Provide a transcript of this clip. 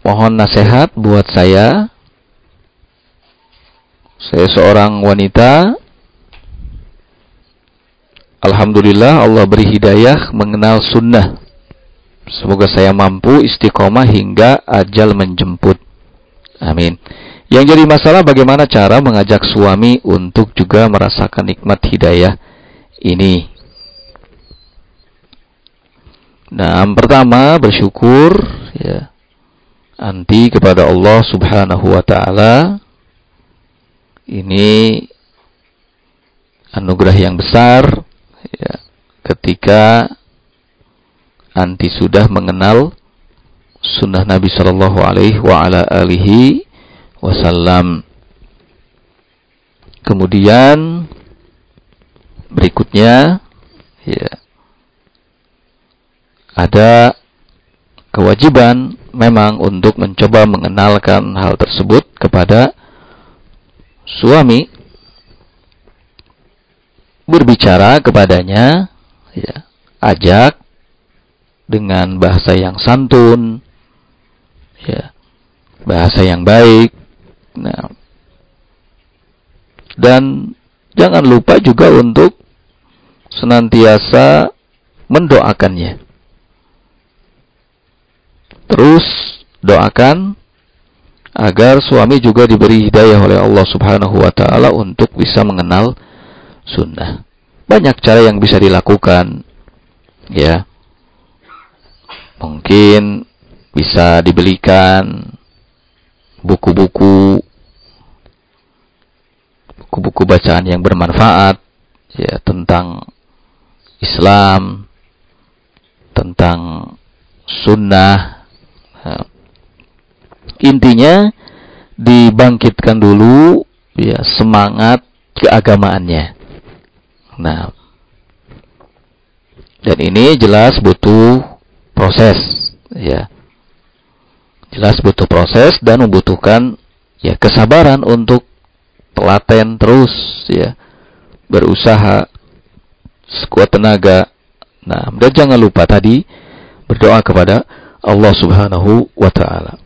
mohon nasihat buat saya. Saya seorang wanita. Alhamdulillah Allah beri hidayah mengenal sunnah. Semoga saya mampu istiqomah hingga ajal menjemput. Amin. Yang jadi masalah bagaimana cara mengajak suami untuk juga merasakan nikmat hidayah ini. Nah, pertama bersyukur ya. Anti kepada Allah Subhanahu wa taala. Ini anugerah yang besar ya, ketika anti sudah mengenal sunnah Nabi sallallahu alaihi wasallam. Kemudian berikutnya ya, ada kewajiban memang untuk mencoba mengenalkan hal tersebut kepada suami, berbicara kepadanya ya, ajak dengan bahasa yang santun ya, bahasa yang baik. Nah, dan jangan lupa juga untuk senantiasa mendoakannya. Terus doakan agar suami juga diberi hidayah oleh Allah Subhanahu wa taala untuk bisa mengenal sunnah. Banyak cara yang bisa dilakukan. Ya. Mungkin bisa dibelikan buku-buku bacaan yang bermanfaat ya, tentang Islam, tentang sunnah. Nah, intinya dibangkitkan dulu ya semangat keagamaannya. Nah, dan ini jelas butuh proses ya. Jelas butuh proses dan membutuhkan ya kesabaran untuk telaten terus ya, berusaha sekuat tenaga. Nah, dan jangan lupa tadi berdoa kepada Allah Subhanahu wa taala.